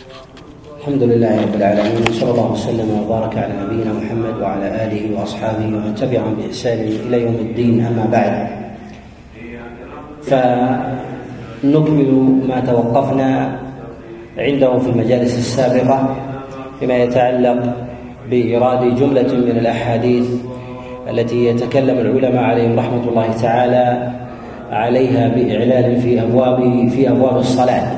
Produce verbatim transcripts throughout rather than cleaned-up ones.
الحمد لله رب العالمين، صلى الله وسلم وبارك على نبينا محمد وعلى آله وأصحابه ومن تبعهم بإحسان إلى يوم الدين. أما بعد، فنكمل ما توقفنا عنده في المجالس السابقة فيما يتعلق بإيراد جملة من الأحاديث التي يتكلم العلماء عليهم رحمة الله تعالى عليها بإعلان في أبواب في أبواب الصلاة.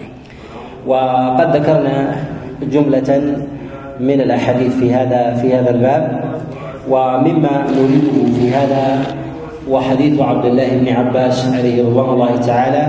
وقد ذكرنا جملة من الأحاديث في هذا في هذا الباب، ومما نريده في هذا وحديث عبد الله بن عباس عليه رضوان الله تعالى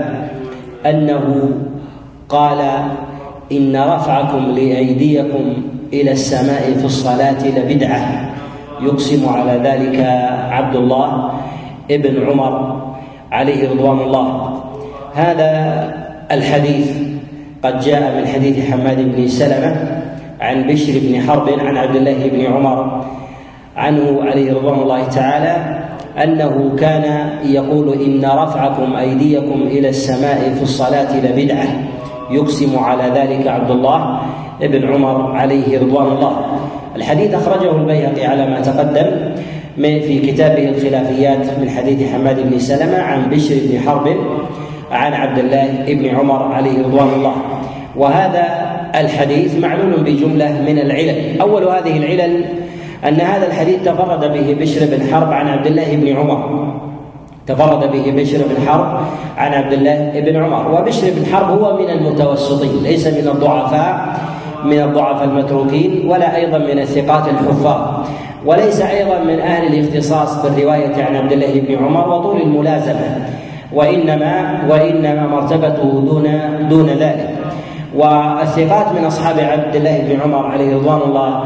أنه قال: إن رفعكم لأيديكم إلى السماء في الصلاة لبدعة. يقسم على ذلك عبد الله ابن عمر عليه رضوان الله. هذا الحديث قد جاء من حديث حماد بن سلمة عن بشر بن حرب عن عبد الله بن عمر عنه عليه رضوان الله تعالى أنه كان يقول: إن رفعكم أيديكم إلى السماء في الصلاة لبدعة. يقسم على ذلك عبد الله ابن عمر عليه رضوان الله. الحديث أخرجه البيهقي على ما تقدم في كتابه الخلافيات من حديث حماد بن سلمة عن بشر بن حرب عن عبد الله بن عمر عليه رضوان الله. وهذا الحديث معلول بجملة من العلل. أول هذه العلل أن هذا الحديث تفرد به بشر بن حرب عن عبد الله بن عمر تفرد به بشر بن حرب عن عبد الله بن عمر. وبشر بن حرب هو من المتوسطين، ليس من الضعفاء من الضعفاء المتروكين، ولا أيضا من الثقات الحفاظ، وليس أيضا من أهل الاختصاص بالرواية عن عبد الله بن عمر وطول الملازمة، وإنما وإنما مرتبته دون دون ذلك. والثقات من أصحاب عبد الله بن عمر عليه رضوان الله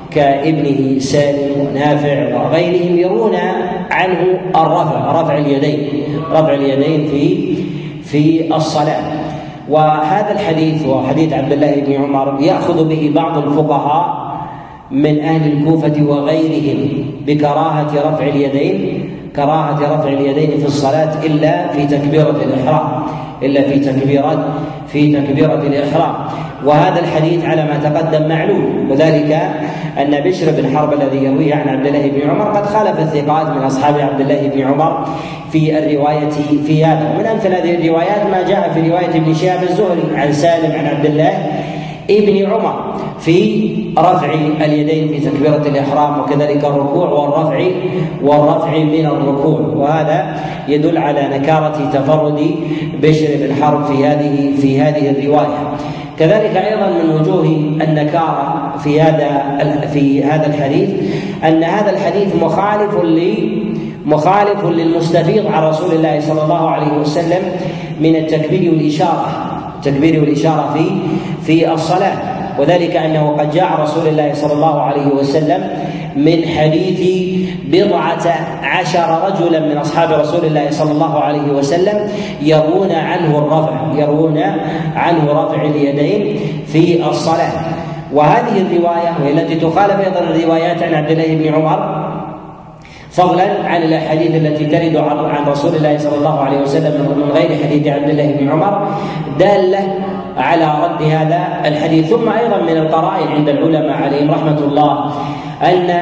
كابنه سالم ونافع وغيرهم يرون عنه الرفع رفع اليدين رفع اليدين في في الصلاة. وهذا الحديث وحديث عبد الله بن عمر يأخذ به بعض الفقهاء من أهل الكوفة وغيرهم بكراهة رفع اليدين كراهة رفع اليدين في الصلاة إلا في تكبيرة الإحرام إلا في تكبيرة في تكبيرة الإحرام. وهذا الحديث على ما تقدم معلوم، وذلك أن بشر بن حرب الذي يرويه عن عبد الله بن عمر قد خالف الثقات من أصحاب عبد الله بن عمر في الرواية في هذا. ومن أمثل هذه الروايات ما جاء في رواية ابن شهاب الزهري عن سالم عن عبد الله ابن عمر في رفع اليدين في تكبيرة الإحرام، وكذلك الركوع والرفع والرفع من الركوع. وهذا يدل على نكارة تفرد بشر بن حرب في هذه في هذه الرواية. كذلك أيضا من وجوه النكارة في هذا في هذا الحديث أن هذا الحديث مخالف لي مخالف للمستفيض عن رسول الله صلى الله عليه وسلم من التكبير والإشارة التكبير والإشارة في في الصلاة. وذلك أنه قد جاء رسول الله صلى الله عليه وسلم من حديث بضعة عشر رجلا من أصحاب رسول الله صلى الله عليه وسلم يروون عنه الرفع يروون عنه رفع اليدين في الصلاة. وهذه الرواية وهي التي تخالف أيضا الروايات عن عبد الله بن عمر، فضلا عن الأحاديث التي ترد عن رسول الله صلى الله عليه وسلم من غير حديث عبد الله بن عمر، دالة على رد هذا الحديث. ثم أيضا من القرائن عند العلماء عليهم رحمة الله أن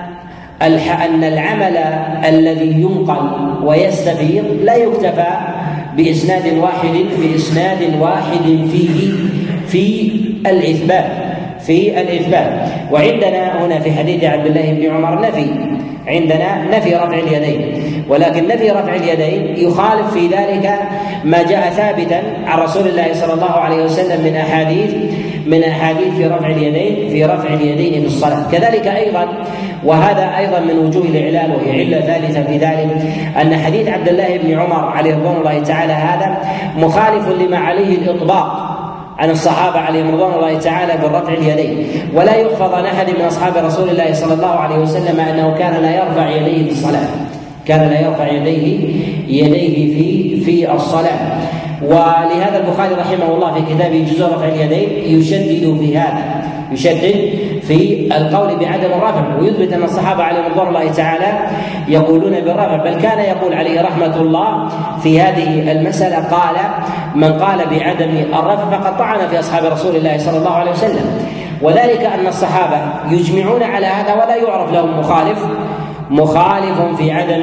أن العمل الذي ينقل ويستفيض لا يكتفى بإسناد واحد بإسناد واحد فيه في الإثبات في الإثبات وعندنا هنا في حديث عبد الله بن عمر نفي عندنا نفي رفع اليدين، ولكن نفي رفع اليدين يخالف في ذلك ما جاء ثابتا عن رسول الله صلى الله عليه وسلم من أحاديث من أحاديث في رفع اليدين في رفع اليدين في الصلاة. كذلك أيضا وهذا أيضا من وجوه الإعلال، وهي علة ثالثة في ذلك أن حديث عبد الله بن عمر عليه رضوان الله تعالى هذا مخالف لما عليه الإطباق عن الصحابة عليهم رضوان الله تعالى بالرفع اليدين. ولا يحفظ عن أحد من أصحاب رسول الله صلى الله عليه وسلم أنه كان لا يرفع يديه في الصلاة كان لا يرفع يديه يديه في في الصلاة. ولهذا البخاري رحمه الله في كتابه جزء رفع اليدين يشدد في هذا يشدد في القول بعدم الرفع، ويثبت ان الصحابه عليهم رضوان الله تعالى يقولون بالرفع، بل كان يقول عليه رحمه الله في هذه المساله قال: من قال بعدم الرفع فقد طعن في اصحاب رسول الله صلى الله عليه وسلم. وذلك ان الصحابه يجمعون على هذا ولا يعرف لهم مخالف مخالف في عدم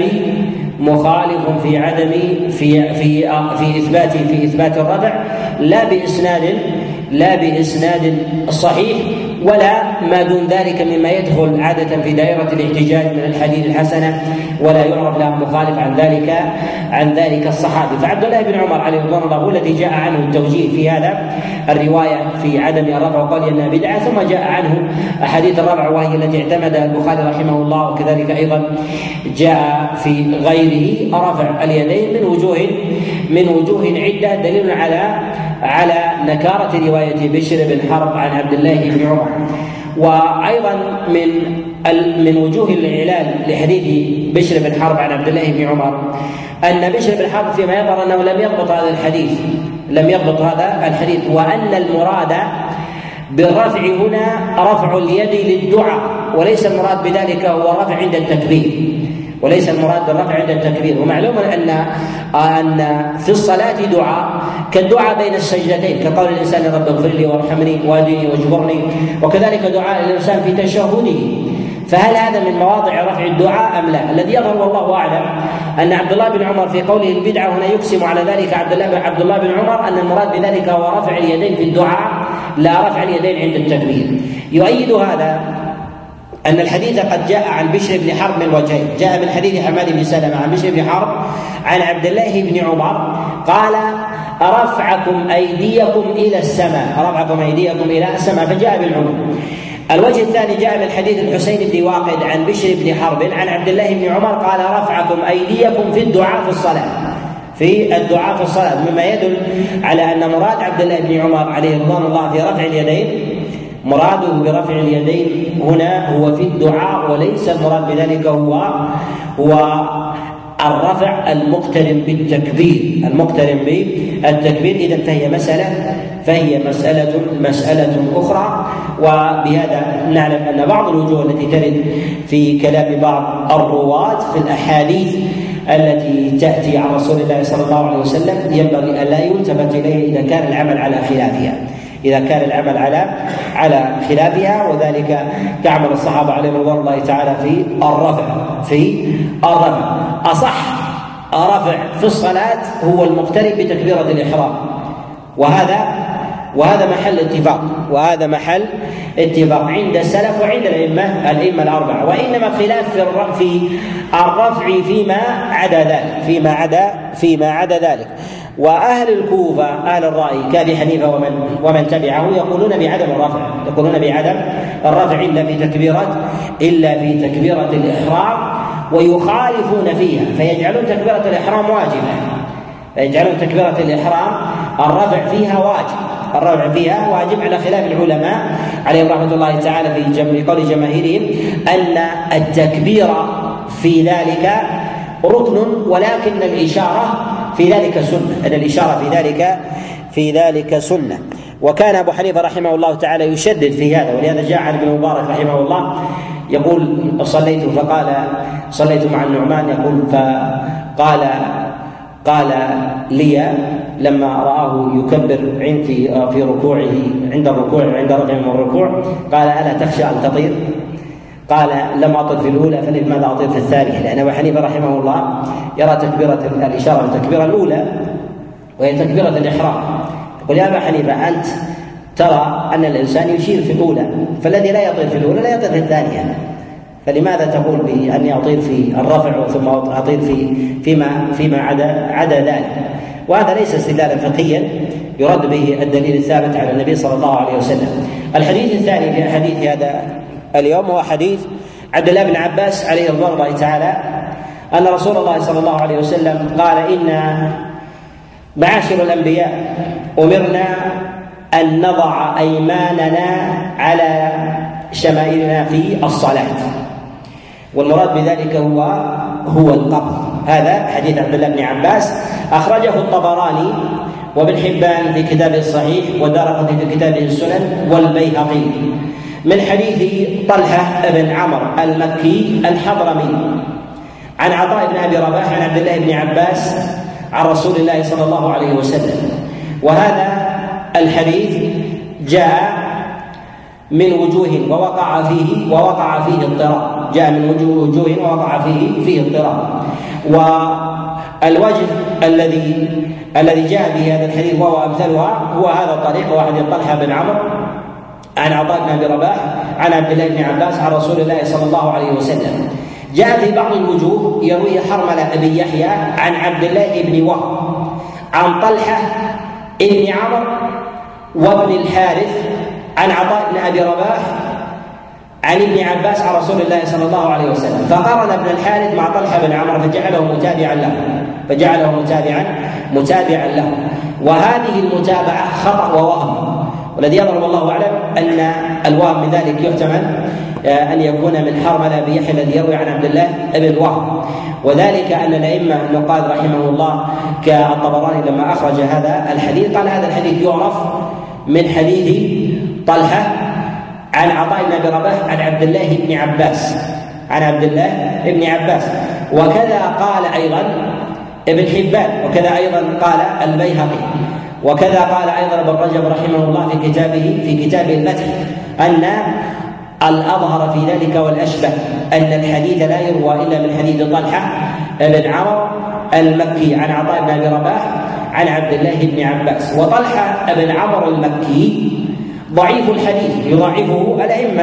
مخالف في عدم في في في اثبات في اثبات الرفع، لا باسناد لا باسناد صحيح ولا ما دون ذلك مما يدخل عادة في دائرة الاحتجاج من الحديث الحسنة، ولا يعرف له مخالف عن ذلك عن ذلك الصحابي. فعبد الله بن عمر عليه رضوان الله هو الذي جاء عنه التوجيه في هذا الرواية في عدم الرفع وقال انها بدعة، ثم جاء عنه احاديث الرفع وهي التي اعتمدها البخاري رحمه الله، وكذلك ايضا جاء في غيره رفع اليدين من وجوه من وجوه عدة دليل على على نكارة رواية بشر بن حرب عن عبد الله بن عمر. وأيضا من من وجوه الإعلال لحديث بشر بن حرب عن عبد الله بن عمر أن بشر بن حرب فيما يظهر أنه لم يضبط هذا الحديث لم يضبط هذا الحديث وأن المراد بالرفع هنا رفع اليد للدعاء، وليس المراد بذلك هو الرفع عند التكبير وليس المراد بالرفع عند التكبير. ومعلوم ان ان في الصلاه دعاء كالدعاء بين السجدتين، كقول الانسان: رب اغفر لي وارحمني واهدني واجبرني، وكذلك دعاء الانسان في تشهده. فهل هذا من مواضع رفع الدعاء ام لا؟ الذي يظهر والله اعلم ان عبد الله بن عمر في قوله البدعه هنا يقسم على ذلك عبد الله بن عبد الله بن عمر ان المراد بذلك هو رفع اليدين في الدعاء لا رفع اليدين عند التكبير. يؤيد هذا أن الحديث قد جاء عن بشر بن حرب من وجهين، جاء من حديث حماد بن سلمة عن بشر بن حرب عن عبد الله بن عمر قال: رفعكم أيديكم إلى السماء رفعكم أيديكم إلى السماء، فجاء بالعموم. الوجه الثاني جاء من حديث الحسين بن واقد عن بشر بن حرب عن عبد الله بن عمر قال: رفعكم أيديكم في الدعاء في الصلاة في الدعاء في الصلاة، مما يدل على أن مراد عبد الله بن عمر عليه رضوان الله في رفع اليدين مراده برفع اليدين هنا هو في الدعاء، وليس المراد بذلك هو هو الرفع المقترن بالتكبير المقترن بالتكبير. إذن فهي مسألة فهي مسألة مسألة أخرى. وبهذا نعلم أن بعض الوجوه التي ترد في كلام بعض الرواة في الأحاديث التي تأتي عن رسول الله صلى الله عليه وسلم ينبغي أن لا يلتفت إليه إذا كان العمل على خلافها إذا كان العمل على على خلافها وذلك كعمل الصحابة عليهم رضوان الله تعالى في الرفع في الرفع. أصح رفع في الصلاة هو المقترن بتكبيرة الإحرام، وهذا وهذا محل اتفاق وهذا محل اتفاق عند السلف وعند الأئمة الأئمة الأربعة، وإنما خلاف في في الرفع فيما عدا ذلك فيما عدا فيما عدا ذلك. وأهل الكوفة أهل الرأي كأبي حنيفة ومن ومن تبعه يقولون بعدم الرفع يقولون بعدم الرفع إلا في تكبيرة إلا في تكبيرة الإحرام، ويخالفون فيها فيجعلون تكبيرة الإحرام واجبة فيجعلون تكبيرة الإحرام الرفع فيها واجب الرفع فيها واجب على خلاف العلماء عليهم رحمة الله تعالى في جمع قول جماهيرهم أن التكبير في ذلك ركن ولكن الإشارة في ذلك سنة أن الإشارة في ذلك في ذلك سنة. وكان أبو حنيفة رحمه الله تعالى يشدد في هذا، ولهذا جاء عن ابن مبارك رحمه الله يقول صليت فقال صليت مع النعمان يقول فقال قال لي لما رآه يكبر عندي في ركوعه عند الركوع عند رفع من الركوع قال ألا تخشى أن تطير؟ قال لم أطر في الأولى فلماذا أطير في الثانية؟ لأن أبو حنيفة رحمه الله يرى تكبيرة الإشارة التكبيرة الأولى وهي تكبيرة الإحرام. يقول يا أبا حنيفة أنت ترى أن الإنسان يشير في الأولى، فالذي لا يطير في الأولى لا يطير في الثانية، فلماذا تقول بأني أطير في الرفع ثم أطير في فيما فيما عدا عدا ذلك؟ وهذا ليس استدلالا فقهيا يرد به الدليل الثابت على النبي صلى الله عليه وسلم. الحديث الثاني في حديث هذا اليوم هو حديث عبد الله بن عباس عليه رضوان الله تعالى أن رسول الله صلى الله عليه وسلم قال إن معاشر الأنبياء أمرنا أن نضع أيماننا على شمائلنا في الصلاة، والمراد بذلك هو هو القبض. هذا حديث عبد الله بن عباس أخرجه الطبراني وابن حبان في كتابه الصحيح، والدارقطني في كتابه السنن، والبيهقي من حديث طلحة بن عمرو المكي الحضرمي عن عطاء بن أبي رباح عن عبد الله بن عباس عن رسول الله صلى الله عليه وسلم. وهذا الحديث جاء من وجوه ووقع فيه ووقع فيه اضطراب، جاء من وجوه ووقع فيه فيه اضطراب. والوجه الذي الذي جاء به هذا الحديث وهو امثلها هو هذا الطريق، وهو حديث طلحة بن عمرو عن عطاء بن ابي رباح عن عبد الله بن عباس عن رسول الله صلى الله عليه وسلم. جاء في بعض الوجوه يروي حرملة بن يحيى عن عبد الله بن وهب عن طلحة بن عمرو وابن الحارث عن عطاء بن ابي رباح عن ابن عباس عن رسول الله صلى الله عليه وسلم، فقارن ابن الحارث مع طلحة بن عمرو فجعله متابعا له فجعله متابعا متابعا له وهذه المتابعة خطأ ووهم، والذي يظهر والله اعلم ان الوهم من ذلك يحتمل ان يكون من حرملة بن يحيى الذي يروي عن عبد الله بن وهب، وذلك ان الائمه النقاد رحمه الله كالطبراني لما اخرج هذا الحديث قال هذا الحديث يعرف من حديث طلحة عن عطاء بن ابي رباح عن عبد الله بن عباس عن عبد الله بن عباس، وكذا قال ايضا ابن حبان، وكذا ايضا قال البيهقي، وكذا قال ايضا ابن رجب رحمه الله في كتابه في كتاب الفتح ان الاظهر في ذلك والاشبه ان الحديث لا يروى الا من حديث طلحة بن عمرو المكي عن عطاء بن ابي رباح عن عبد الله بن عباس. وطلحة بن عمرو المكي ضعيف الحديث يضاعفه الائمه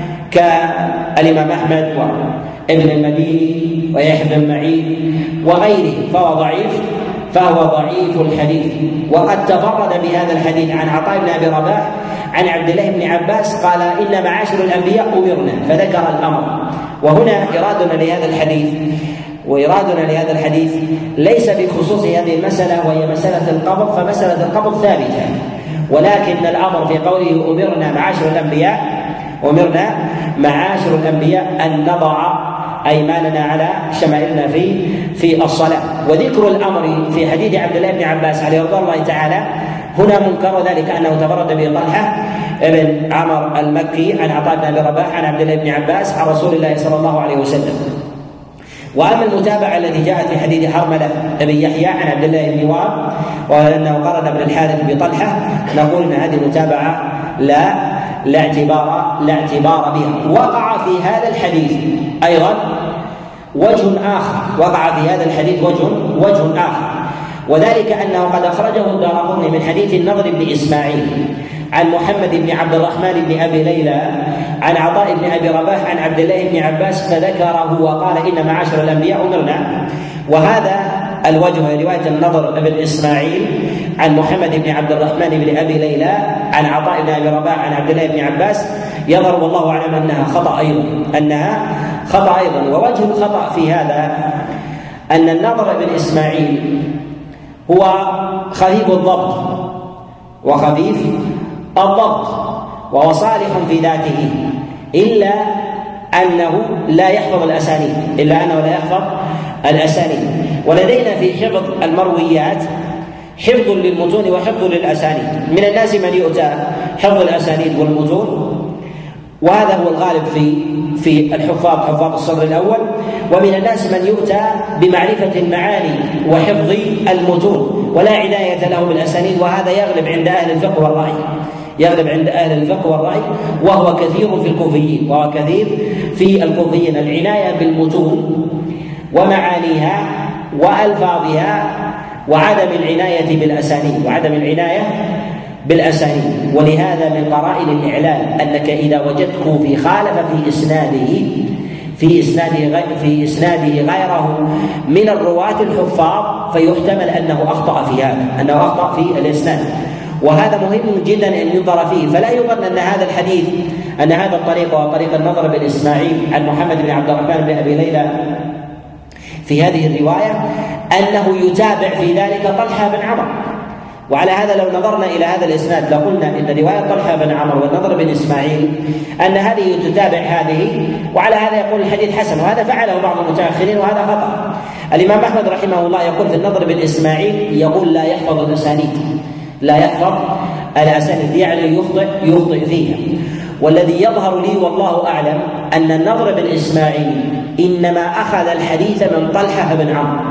كالامام احمد وابن المديني ويحيى بن معين وغيره، فهو ضعيف فهو ضعيف الحديث. وقد تفرد بهذا الحديث عن عطاء بن ابي رباح عن عبد الله بن عباس قال ان معاشر الانبياء امرنا، فذكر الامر. وهنا ارادنا لهذا الحديث وإرادنا لهذا الحديث ليس بخصوص هذه المسألة وهي مسألة القبض، فمسألة القبض ثابتة، ولكن الأمر في قوله أمرنا معاشر الأنبياء أمرنا معاشر الأنبياء أن نضع أيماننا على شمائلنا في في الصلاة. وذكر الأمر في حديث عبد الله بن عباس عليه رضي الله تعالى هنا منكر، ذلك أنه تفرد به طلحة بن عمرو المكي عن عطاء بن أبي رباح عن عبد الله بن عباس عن رسول الله صلى الله عليه وسلم. واما المتابعه التي جاءت في حديث حرملة بن يحيى عن عبد الله بن وهب وانه قرن ابن الحارث بطلحه، نقول ان هذه المتابعه لا لا اعتبار لا اعتبار بها. وقع في هذا الحديث ايضا وجه اخر وقع في هذا الحديث وجه وجه اخر وذلك انه قد اخرجه الدارقطني من حديث النضر بن اسماعيل عن محمد بن عبد الرحمن بن ابي ليلى عن عطاء بن ابي رباح عن عبد الله بن عباس فذكره وقال ان معاشر الانبياء امرنا. وهذا الوجه روايه النضر بن اسماعيل عن محمد بن عبد الرحمن بن ابي ليلى عن عطاء بن ابي رباح عن عبد الله بن عباس يظهر والله اعلم انها خطا ايضا انها خطا ايضا ووجه الخطا في هذا ان النضر بن اسماعيل هو خفيف الضبط وخفيف الضبط وهو صالح في ذاته، إلا أنه لا يحفظ الأسانيد إلا أنه لا يحفظ الأسانيد ولدينا في حفظ المرويات حفظ للمتون وحفظ للأسانيد. من الناس من يؤتى حفظ الأسانيد والمتون، وهذا هو الغالب في في الحفاظ حفاظ الصدر الأول، ومن الناس من يؤتى بمعرفة المعاني وحفظ المتون ولا عناية له بالأسانيد، وهذا يغلب عند أهل الفقه والرأي يغلب عند أهل الفقه والرأي وهو كثير في الكوفيين وهو كثير في الكوفيين العناية بالمتون ومعانيها وألفاظها وعدم العناية بالأسانيد وعدم العناية بالأسانيد. ولهذا من قرائن الإعلان أنك إذا وجدته في خالف في إسناده في إسناده في إسناده غيره من الرواة الحفاظ فيحتمل أنه أخطأ في هذا أنه أخطأ في الإسناد، وهذا مهم جدا أن ينظر فيه. فلا يظن أن هذا الحديث أن هذا الطريق هو طريق النضر بن إسماعيل عن محمد بن عبد الرحمن بن أبي ليلى في هذه الرواية أنه يتابع في ذلك طلحة بن عمرو. وعلى هذا لو نظرنا إلى هذا الإسناد لقلنا إن رواية طلحة بن عمرو والنضر بن إسماعيل أن هذه تتابع هذه، وعلى هذا يقول الحديث حسن، وهذا فعله بعض المتأخرين وهذا خطأ. الإمام أحمد رحمه الله يقول في النضر بن إسماعيل يقول لا يحفظ الأسانيد لا يحفظ الأسانيد، يعني يخطئ يخطئ فيها. والذي يظهر لي والله أعلم أن النضر بن إسماعيل إنما أخذ الحديث من طلحة بن عمرو،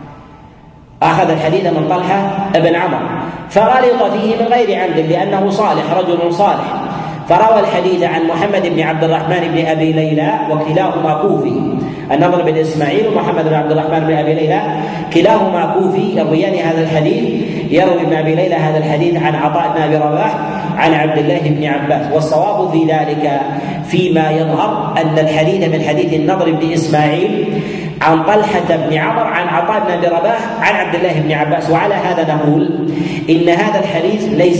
أخذ الحديث من طلحة بن عمرو فغلط فيه من غير عمد، لأنه صالح رجل صالح، فروى الحديث عن محمد بن عبد الرحمن بن أبي ليلى وكلاهما كوفي. النضر بن إسماعيل ومحمد بن عبد الرحمن بن أبي ليلى كلاهما كوفي يرويان هذا الحديث. يروي ابن أبي ليلى هذا الحديث عن عطاء بن أبي رباح عن عبد الله بن عباس. والصواب في ذلك فيما يظهر أن الحديث من حديث النضر بن إسماعيل عن طلحة بن عمرو عن عطاء بن أبي رباح عن عبد الله بن عباس. وعلى هذا نقول إن هذا الحديث ليس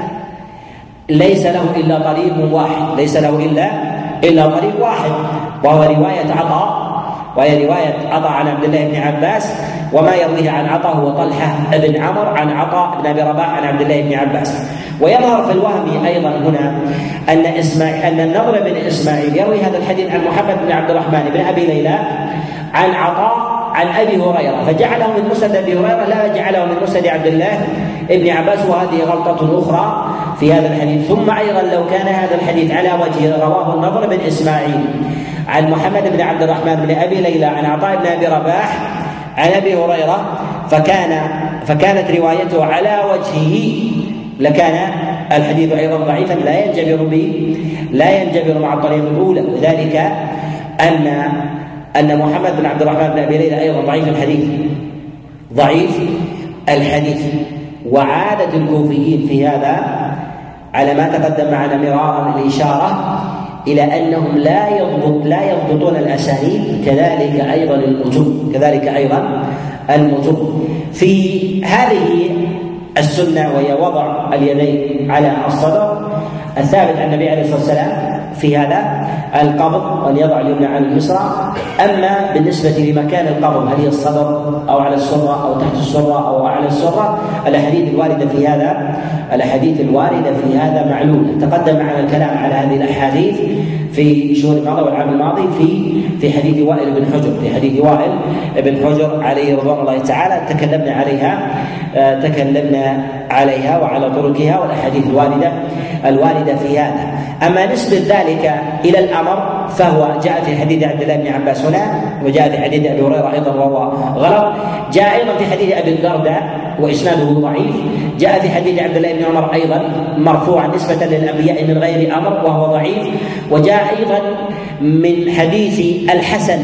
ليس له إلا طريق واحد، ليس له إلا إلا طريق واحد، وهو رواية عطاء، وهي رواية عطاء عن عبد الله بن عباس. وما يرويه عن عطاء هو طلحة بن عمرو عن عطاء بن أبي رباح عن عبد الله بن عباس. ويظهر في الوهم أيضا هنا أن إسماعيل أن النضر بن إسماعيل يروي هذا الحديث عن محمد بن عبد الرحمن بن أبي ليلى عن عطاء عن أبي هريرة، فجعله من مسند أبي هريرة لا جعله من مسند عبد الله بن عباس، وهذه غلطة أخرى في هذا الحديث. ثم أيضا لو كان هذا الحديث على وجه رواه النضر بن إسماعيل عن محمد بن عبد الرحمن بن أبي ليلى عن عطاء بن أبي رباح عن أبي هريرة فكان فكانت روايته على وجهه لكان الحديث أيضا ضعيفا لا ينجبر به لا ينجبر مع الطريق الأولى. وذلك أن أن محمد بن عبد الرحمن بن أبي ليلى أيضا ضعيف الحديث ضعيف الحديث وعادة الكوفيين في هذا على ما تقدم معنا مرارا الإشارة إلى أنهم لا يضبط لا يضبطون الأسانيد، كذلك أيضا المتون كذلك أيضا المتون في هذه السنة، وهي وضع اليدين على الصدر الثابت عن النبي عليه الصلاة والسلام في هذا القبض، وأن يضع اليمنى على اليسرى. أما بالنسبة لمكان القبض هل هي الصدر أو على السرة أو تحت السرة أو على السرة، الأحاديث الواردة في هذا الأحاديث الواردة في هذا معلولة. تقدم معنا الكلام على هذه الأحاديث في شهور الماضي والعام الماضي في في حديث وائل بن حجر في حديث وائل بن حجر عليه رضوان الله تعالى تكلمنا عليها تكلمنا عليها وعلى طرقها والأحاديث الواردة الواردة في هذا. أما نسبة ذلك إلى الأمر فهو جاء في حديث عبد الله بن عباس هنا، وجاء في حديث أبي هريرة أيضا وهو غلط، جاء أيضا في حديث أبي الدرداء وإسناده ضعيف، جاء في حديث عبد الله بن عمر أيضا مرفوعا نسبة للأنبياء من غير أمر وهو ضعيف، وجاء أيضا من حديث الحسن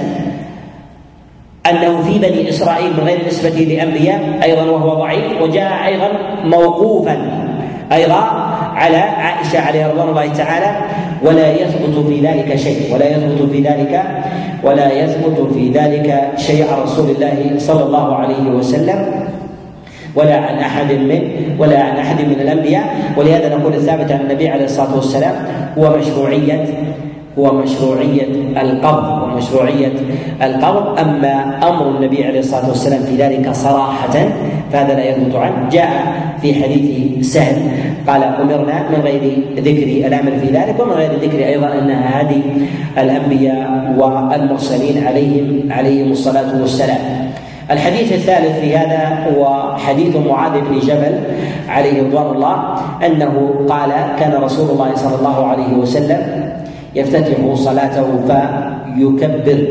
أنه في بني إسرائيل من غير نسبة لأنبياء أيضا وهو ضعيف، وجاء أيضا موقوفا أيضا على عائشة عليه رضوان الله تعالى، ولا يثبت في ذلك شيء ولا يثبت في ذلك ولا يثبت في ذلك شيء عن رسول الله صلى الله عليه وسلم ولا عن أحد من ولا عن أحد من الأنبياء. ولهذا نقول الثابت عن النبي عليه الصلاة والسلام هو مشروعية هو مشروعية القبض ومشروعية القبض. أما أمر النبي عليه الصلاة والسلام في ذلك صراحة فهذا لا يثبت عنه. جاء في حديث سهل قال أمرنا من غير ذكر الأمر في ذلك، ومن غير ذكر أيضا أنها هدي الأنبياء والمرسلين عليهم عليهم الصلاة والسلام. الحديث الثالث في هذا هو حديث معاذ بن جبل عليه رضوان الله أنه قال كان رسول الله صلى الله عليه وسلم يفتتح صلاته فيكبر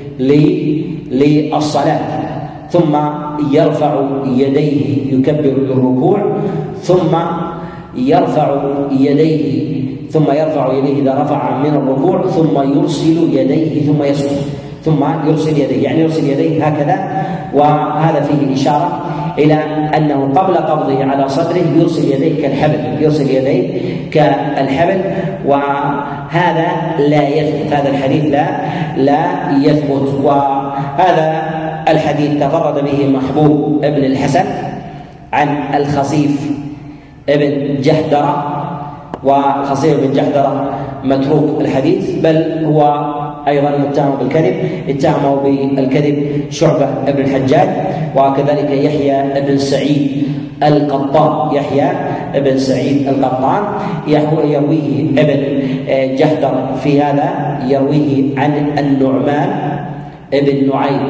للصلاة ثم يرفع يديه يكبر للركوع ثم يرفع يديه ثم يرفع يديه إذا رفع من الركوع ثم يرسل يديه ثم يسجد ثم يرسل يديه يعني يرسل يديه هكذا. وهذا فيه إشارة إلى أنه قبل قبضه على صدره يرسل يديه كالحبل يرسل يديه كالحبل وهذا لا يثبت. هذا الحديث لا لا يثبت. وهذا الحديث تفرد به محبوب ابن الحسن عن الخصيف ابن جحدرة، وخصيف بن جحدرة متروك الحديث بل هو أيضا متهم بالكذب، اتهمه بالكذب شعبة ابن الحجاج، وكذلك يحيى ابن سعيد القطان يحيى ابن سعيد القطان يرويه ابن جحدر في هذا يرويه عن النعمان ابن نعيم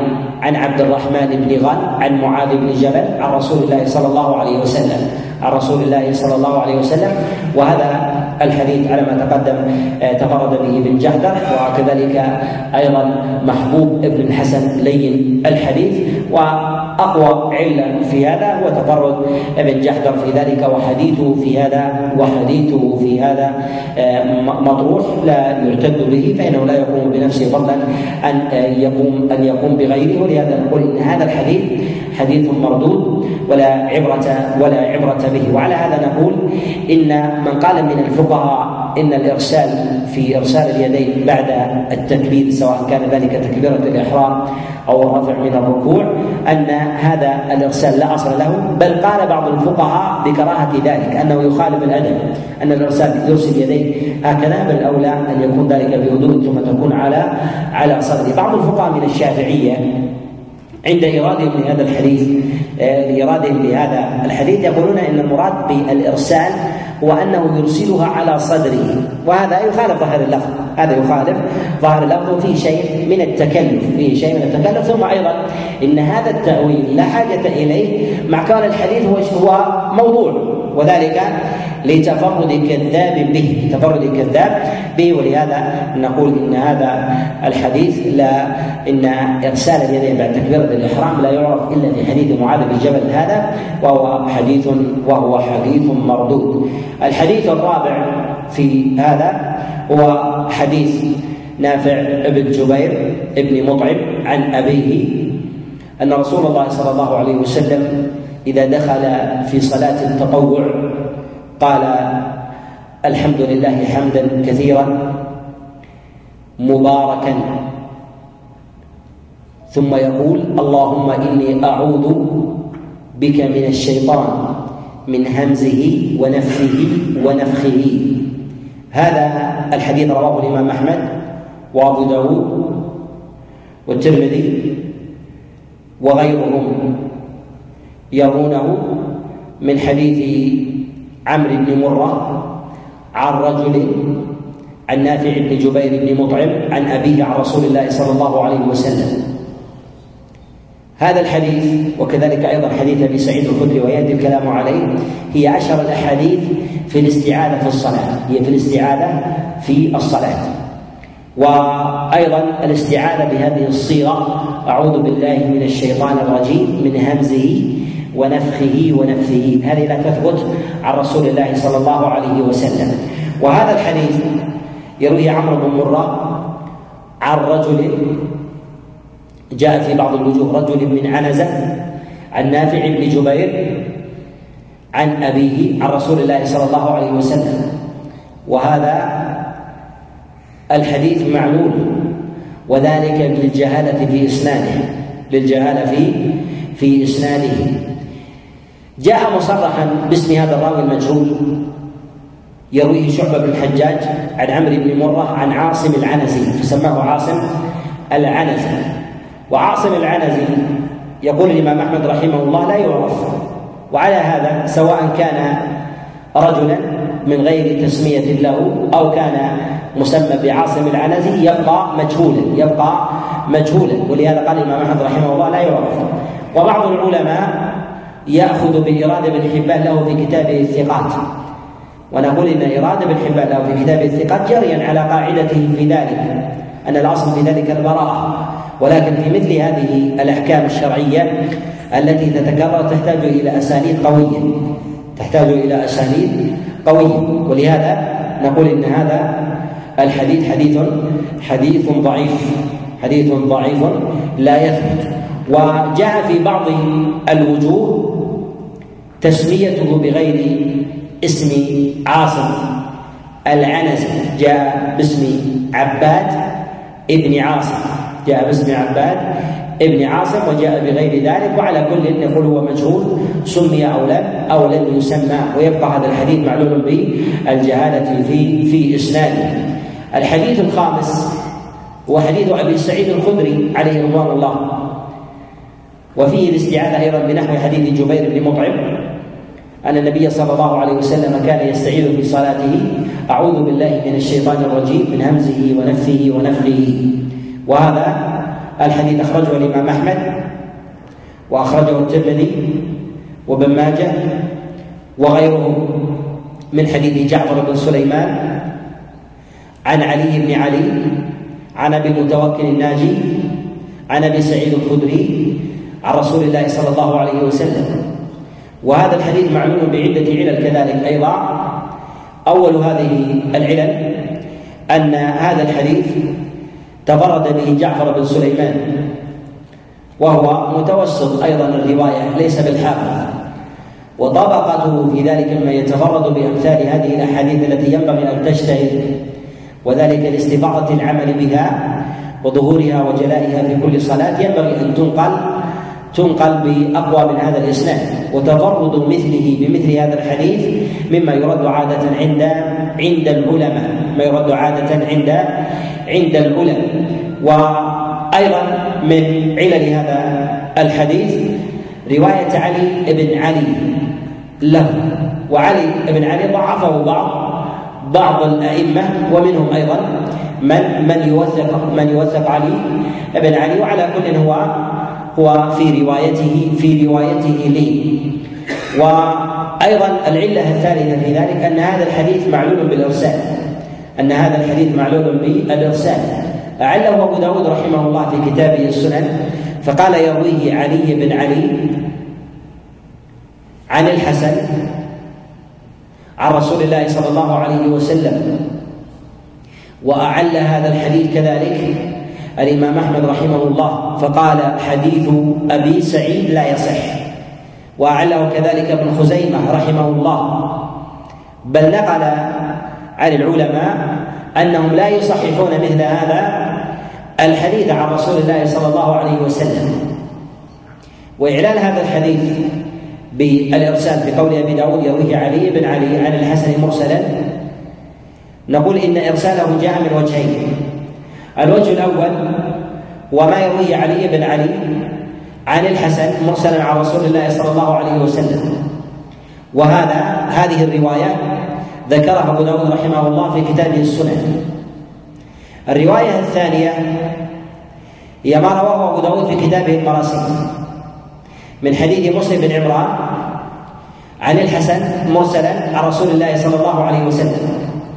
عن عبد الرحمن بن غل عن معاذ بن جبل عن رسول الله صلى الله عليه وسلم عن رسول الله صلى الله عليه وسلم. وهذا الحديث على ما تقدم تفرد به ابن جحدر، وكذلك أيضا محبوب ابن الحسن لين الحديث. وأقوى علة في هذا هو تفرد ابن جحدر في ذلك، وحديثه في هذا وحديثه في هذا مطروح لا يعتد به، فإنه لا يقوم بنفسه فضلا أن يقوم أن يقوم بغيره. ولهذا نقول إن هذا الحديث حديث مردود ولا عبرة ولا عبرة به. وعلى هذا نقول إن من قال من الفقهاء إن الإرسال في إرسال اليدين بعد التكبير سواء كان ذلك تكبيرة الإحرام أو الرفع من الركوع أن هذا الإرسال لا أصل له، بل قال بعض الفقهاء بكراهة ذلك، أنه يخالف الأدب، أن الإرسال يرسل يديه هكذا، بل أولى أن يكون ذلك بهدوء ثم تكون على على صدره. بعض الفقهاء من الشافعية عند إيرادهم لهذا الحديث لإيرادهم لهذا الحديث يقولون إن المراد بالإرسال هو أنه يرسلها على صدره، وهذا يخالف ظاهر اللفظ، هذا يخالف ظاهر اللفظ، في شيء من التكلف فيه شيء من التكلف. ثم أيضا إن هذا التأويل لا حاجة إليه مع كون الحديث هو موضوع، وذلك لتفرد كذاب به تفرد كذاب به ولهذا نقول إن هذا الحديث لا إن إرسال اليدين بعد تكبيرة الإحرام لا يعرف إلا في حديث معاذ بن جبل هذا، وهو حديث وهو حديث مردود. الحديث الرابع في هذا هو حديث نافع بن جبير بن مطعم عن أبيه أن رسول الله صلى الله عليه وسلم إذا دخل في صلاة التطوع قال الحمد لله حمدا كثيرا مباركا، ثم يقول اللهم إني أعوذ بك من الشيطان من همزه ونفثه ونفخه. هذا الحديث رواه الإمام أحمد وأبو داود والترمذي وغيرهم يرونه من حديث عمرو بن مرة عن رجل عن نافع بن جبير بن مطعم عن أبيه عن رسول الله صلى الله عليه وسلم. هذا الحديث وكذلك أيضا حديث أبي سعيد الخدري ويأتي الكلام عليه هي أشهر الأحاديث في الاستعاذة في الصلاة، هي في الاستعاذة في الصلاة. وأيضا الاستعاذة بهذه الصيغة أعوذ بالله من الشيطان الرجيم من همزه ونفخه ونفثه، هذه لا تثبت عن رسول الله صلى الله عليه وسلم. وهذا الحديث يروي عمرو بن مرة عن رجل جاء في بعض الوجوه رجل من عنزة عن نافع بن جبير عن أبيه عن رسول الله صلى الله عليه وسلم. وهذا الحديث معلول، وذلك للجهالة في إسناده للجهالة في في إسناده. جاء مصرحا باسم هذا الراوي المجهول يرويه شعبة بن الحجاج عن عمرو بن مرة عن عاصم العنزي فسماه عاصم العنزي. وعاصم العنزي يقول الإمام أحمد رحمه الله لا يعرف، وعلى هذا سواء كان رجلا من غير تسمية له أو كان مسمى بعاصم العنزي يبقى مجهولا يبقى مجهولا ولهذا قال الإمام أحمد رحمه الله لا يعرف. وبعض العلماء يأخذ بإرادة بن حبان له في كتابه الثقات، ونقول إن إرادة بن حبان له في كتابه الثقات جريا على قاعدته في ذلك أن الأصل في ذلك البراءة، ولكن في مثل هذه الأحكام الشرعية التي تتكرر تحتاج إلى أسانيد قوية تحتاج إلى أسانيد قوية ولهذا نقول إن هذا الحديث حديث حديث ضعيف حديث ضعيف لا يثبت. وجاء في بعض الوجوه تسميته بغير اسم عاصم العنزي، جاء باسم عباد ابن عاصم جاء باسم عباد ابن عاصم وجاء بغير ذلك. وعلى كل نقول هو مجهول سمي أو لم أو لم يسمى، ويبقى هذا الحديث معلوم بالجهالة في في إسناده. الحديث الخامس هو حديث أبي سعيد الخدري عليه رضوان الله، وفيه الاستعاذة أيضا بنحو حديث جبير بن مطعم أن النبي صلى الله عليه وسلم كان يستعيذ في صلاته أعوذ بالله من الشيطان الرجيم من همزه ونفثه ونفخه. وهذا الحديث أخرجه الإمام أحمد وأخرجه الترمذي وابن ماجه وغيره من حديث جعفر بن سليمان عن علي بن علي عن أبي المتوكل الناجي عن أبي سعيد الخدري عن رسول الله صلى الله عليه وسلم. وهذا الحديث معلوم بعدة علل كذلك أيضا. أول هذه العلل أن هذا الحديث تفرد به جعفر بن سليمان، وهو متوسط أيضا الرواية ليس بالحافظ، وطبقته في ذلك مما يتفرد بأمثال هذه الأحاديث التي ينبغي أن تجتهد، وذلك لاستفاضة العمل بها وظهورها وجلائها في كل صلاة ينبغي أن تنقل تنقل بأقوى من هذا الإسناد. وتفرد مثله بمثل هذا الحديث مما يرد عادة عند عند العلماء ما يرد عادة عند عند العلماء. وأيضا من علل هذا الحديث رواية علي بن علي له، وعلي بن علي ضعفه بعض بعض الأئمة، ومنهم أيضا من من يوثق من يوثق علي بن علي، وعلى كل هو هو في روايته في روايته لي. وأيضا العلة الثالثة في ذلك أن هذا الحديث معلول بالإرسال أن هذا الحديث معلول بالإرسال أعله أبو داود رحمه الله في كتابه السنن، فقال يرويه علي بن علي عن الحسن عن رسول الله صلى الله عليه وسلم. وأعل هذا الحديث كذلك الإمام أحمد رحمه الله فقال حديث أبي سعيد لا يصح، وأعله كذلك ابن خزيمة رحمه الله، بل نقل عن العلماء أنهم لا يصححون مثل هذا الحديث عن رسول الله صلى الله عليه وسلم. وإعلان هذا الحديث بالإرسال في قول أبي داود يرويه علي بن علي عن الحسن مرسلا، نقول إن إرساله جاء من وجهين. الوجه الأول وما يرويه علي بن علي عن الحسن مرسلا عن رسول الله صلى الله عليه وسلم، وهذا هذه الرواية ذكرها أبو داود رحمه الله في كتابه السنن. الرواية الثانية هي ما رواه أبو داود في كتابه المراسيل من حديث مسلم بن عمران عن الحسن مرسلا عن رسول الله صلى الله عليه وسلم،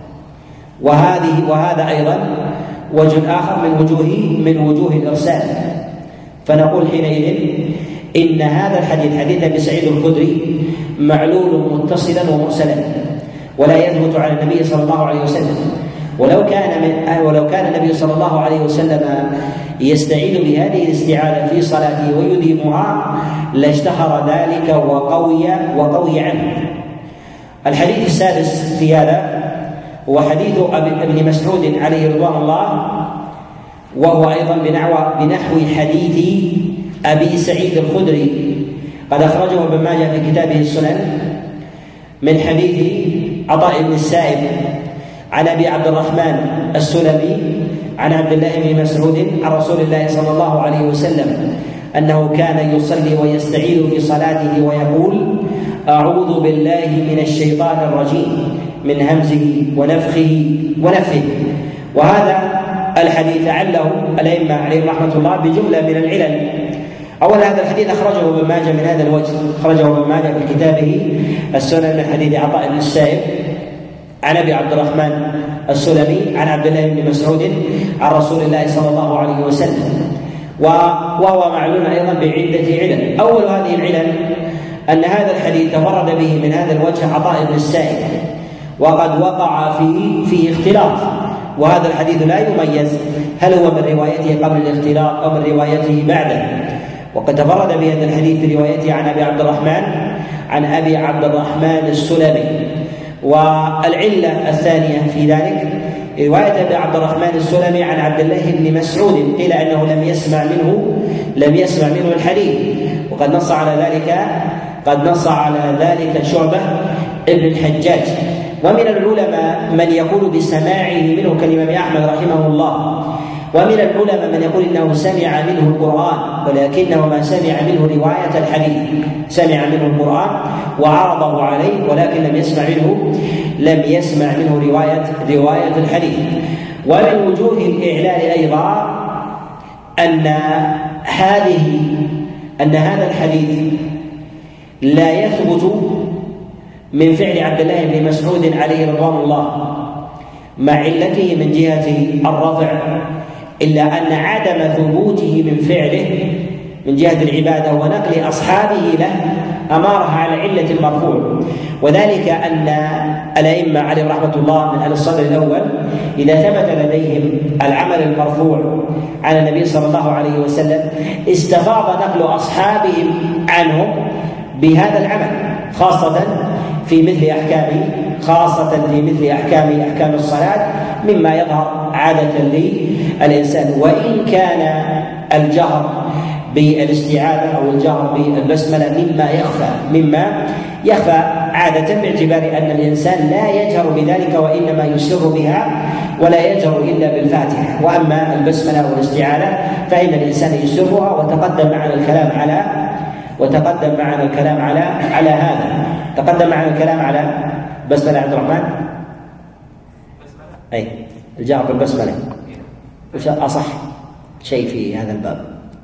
وهذه وهذا أيضا وجه آخر من وجوه من وجوه الإرسال. فنقول حينئذ إن هذا الحديث حديث أبي سعيد الخدري معلول متصلا ومرسلا، ولا يثبت على النبي صلى الله عليه وسلم. ولو كان من ولو كان النبي صلى الله عليه وسلم يستعيذ بهذه الاستعاذة في صلاته ويديمها لاشتهر ذلك وقوي وقوي عنه. الحديث السادس في هذا هو حديث ابن مسعود عليه رضوان الله، وهو أيضا بنحو بنحو حديث أبي سعيد الخدري، قد أخرجه ابن ماجه في كتابه السنن من حديث عطاء بن السائب عن أبي عبد الرحمن السلمي عن عبد الله بن مسعود عن رسول الله صلى الله عليه وسلم أنه كان يصلي ويستعيذ في صلاته ويقول أعوذ بالله من الشيطان الرجيم من همزه ونفخه ونفثه. وهذا الحديث عله الأئمة عليهم رحمة الله بجملة من العلل. أول هذا الحديث أخرجه ابن ماجه من هذا الوجه، أخرجه ابن ماجه في كتابه السنن من حديث عطاء بن السائب عن أبي عبد الرحمن السلمي عن عبد الله بن مسعود عن رسول الله صلى الله عليه وسلم، وهو معلوم أيضا بعدة علل. أول هذه العلل أن هذا الحديث تفرد به من هذا الوجه عطاء بن السائب، وقد وقع فيه فيه اختلاط، وهذا الحديث لا يميز هل هو من روايته قبل الاختلاط أو من روايته بعده. وقد تفرد بهذا الحديث في روايته عن أبي عبد الرحمن عن أبي عبد الرحمن السلمي. والعلة الثانية في ذلك رواية أبي عبد الرحمن السلمي عن عبد الله بن مسعود، قيل أنه لم يسمع منه لم يسمع منه الحديث، وقد نص على ذلك قد نص على ذلك شعبة ابن الحجاج. ومن العلماء من يقول بسماعه منه كالإمام أحمد رحمه الله، ومن العلماء من يقول إنه سمع منه القرآن ولكنه ما سمع منه رواية الحديث، سمع منه القرآن وعرضه عليه ولكن لم يسمع منه لم يسمع منه رواية رواية الحديث. ومن وجوه الإعلال أيضا أن هذه أن هذا الحديث لا يثبت من فعل عبد الله بن مسعود عليه رضوان الله مع علته من جهة الرفع، إلا أن عدم ثبوته من فعله من جهة العبادة ونقل أصحابه له أمارها على علة المرفوع، وذلك أن الأئمة عليهم رحمة الله من أهل الصدر الأول إذا ثبت لديهم العمل المرفوع على النبي صلى الله عليه وسلم استفاض نقل أصحابهم عنهم بهذا العمل، خاصة في مثل أحكامه خاصة في مثل أحكام أحكام الصلاة مما يظهر عادة للإنسان. وإن كان الجهر بالاستعاذة أو الجهر بالبسملة مما يخفى مما يخفى عادة، باعتبار أن الإنسان لا يجهر بذلك وإنما يسر بها ولا يجهر إلا بالفاتحة. وأما البسملة والاستعاذة فإن الإنسان يسرها، وتقدم معنا الكلام على وتقدم معنا الكلام على على هذا تقدم معنا الكلام على بسملة عبد الرحمن أي الجهر بالبسملة وش أصح شيء في هذا الباب؟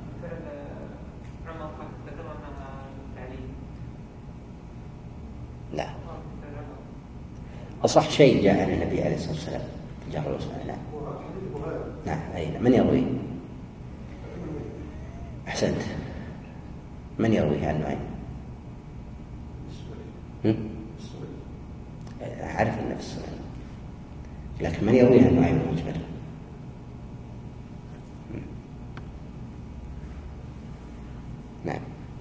لا، أصح شيء جاء عن النبي عليه الصلاة والسلام جهر بالبسملة. نعم نعم أي من يرويه؟ أحسنت، من يرويه عنه؟ أي أعرف النفس، لكن من يرويه عنه عين المجمل؟ نعم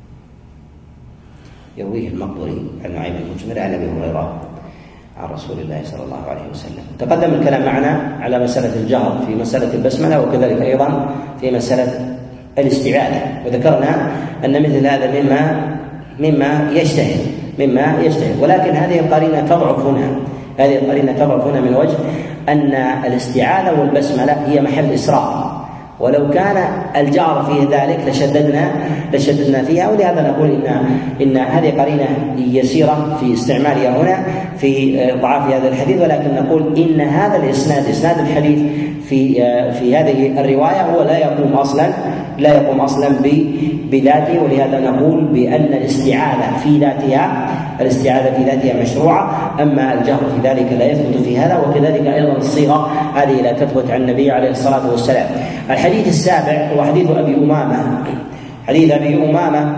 يرويه المقبري عن نعيم المجمل عن أبي هريرة عن رسول الله صلى الله عليه وسلم. تقدم الكلام معنا على مسألة الجهر في مسألة البسملة، وكذلك أيضا في مسألة الاستعاذة، وذكرنا أن مثل هذا مما مما يجتهد مما يجتهد ولكن هذه القرينة تضعف هنا هذه القرينة تضعف هنا من وجه أن الاستعاذة والبسملة هي محل إسراف، ولو كان الجار في ذلك لشددنا لشددنا فيها. ولهذا نقول إن إن هذه قرينة يسيرة في استعمالها هنا في ضعاف هذا الحديث، ولكن نقول إن هذا الإسناد إسناد الحديث في في هذه الرواية هو لا يقوم أصلا لا يقوم أصلا بذاته، ولهذا نقول بأن الاستعاذة في ذاتها الاستعاذة في ذاتها مشروعة، أما الجهر في ذلك لا يثبت في هذا، وكذلك أيضا الصيغة هذه لا تثبت عن النبي عليه الصلاة والسلام. الحديث السابع هو حديث أبي أمامة حديث أبي أمامة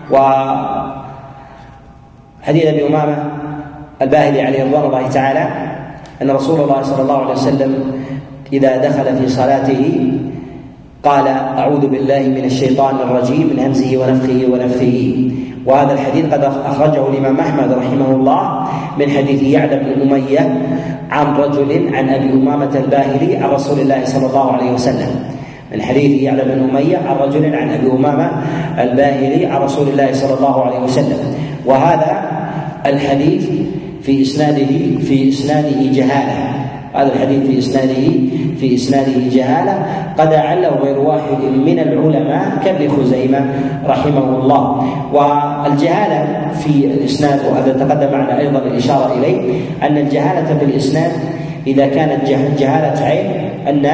وحديث أبي أمامة الباهلي عليه رضوان الله تعالى أن رسول الله صلى الله عليه وسلم إذا دخل في صلاته قال أعوذ بالله من الشيطان الرجيم من همزه ونفخه ونفثه. وهذا الحديث قد أخرجه الإمام أحمد رحمه الله من حديث يعلى بن أمية عن رجل عن أبي أمامة الباهلي عن رسول الله صلى الله عليه وسلم من حديث يعلى بن أمية عن رجل عن أبي أمامة الباهلي عن رسول الله صلى الله عليه وسلم. وهذا الحديث في إسناده في إسناده جهالة هذا الحديث في إسناده في إسناده جهالة قد أعله غير واحد من العلماء كابن خزيمة رحمه الله. والجهالة في الإسناد، وهذا تقدم معنا أيضا الإشارة إليه، أن الجهالة في الإسناد إذا كانت جهالة عين أن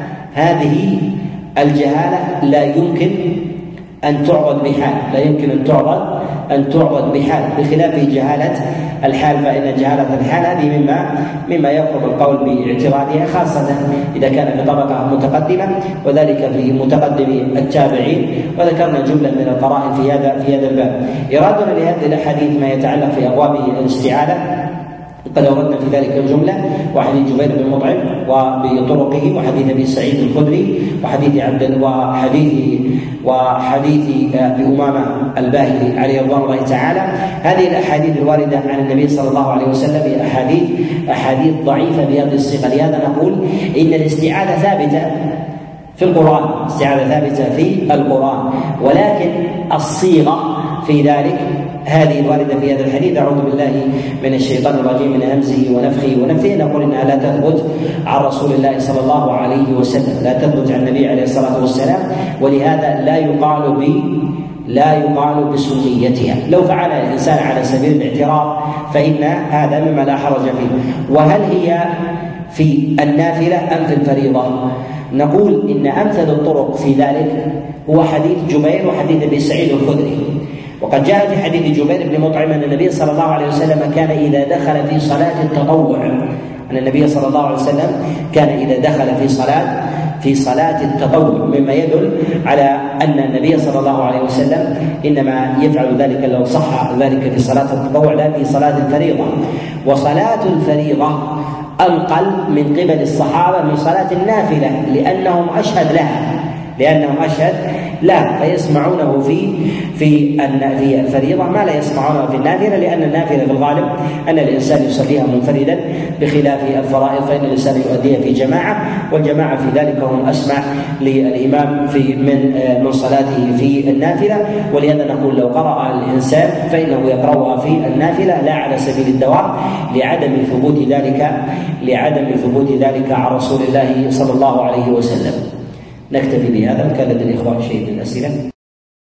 هذه الجهالة لا يمكن أن تعرض بحال لا يمكن أن تعرض أن تعرض بحال بخلاف جهالة الحال، فإن جهالة الحال هذه مما مما يقرب القول باعتراضها، خاصة إذا كان في طبقة متقدمة، وذلك في متقدم التابعين. وذكرنا جملة من القرائن في هذا في هذا الباب. إرادنا لهذه الأحاديث ما يتعلق في أبواب الاستعاذة قد أوردنا في ذلك الجملة، وحديث جبير بن مطعم وبطرقه، وحديث أبي سعيد الخدري، وحديث عبد وحديث وحديث أبي أمامة الباهلي عليه رضوان الله تعالى. هذه الأحاديث الواردة عن النبي صلى الله عليه وسلم هي أحاديث أحاديث ضعيفة بهذه الصيغة. لهذا نقول إن الاستعاذة ثابتة في القرآن استعاذة ثابتة في القرآن، ولكن الصيغة في ذلك هذه الواردة في هذا الحديث أعوذ بالله من الشيطان الرجيم من همزه ونفخه ونفثه، نقول إنها لا تثبت عن رسول الله صلى الله عليه وسلم لا تثبت عن النبي عليه الصلاة والسلام، ولهذا لا يقال ب لا يقال بسنيتها. لو فعل الإنسان على سبيل الاعتراض فإن هذا مما لا حرج فيه. وهل هي في النافلة أم في الفريضة؟ نقول إن أمثل الطرق في ذلك هو حديث جبير وحديث أبي سعيد الخدري. وقد جاء في حديث جبير بن مطعم أن النبي صلى الله عليه وسلم كان إذا دخل في صلاة التطوع أن النبي صلى الله عليه وسلم كان إذا دخل في صلاة في صلاة التطوع، مما يدل على أن النبي صلى الله عليه وسلم إنما يفعل ذلك لو صح ذلك في صلاة التطوع لا في صلاة الفريضة. وصلاة الفريضة أنقل من قبل الصحابة من صلاة النافلة لأنهم أشهد لها لأنهم أشهد لا فيسمعونه في في في الفريضة ما لا يسمعونه في النافلة، لأن النافلة في الغالب أن الإنسان يصليها منفردا بخلاف الفرائض فإن الإنسان يؤديها في جماعة، والجماعة في ذلك هم أسمع للإمام في من من صلاته في النافلة. ولهذا نقول لو قرأ الإنسان فإنه يقرأها في النافلة لا على سبيل الدوام لعدم ثبوت ذلك لعدم ثبوت ذلك عن رسول الله صلى الله عليه وسلم. نكتفي بهذا. كان لدى الإخوان شيء من الأسئلة؟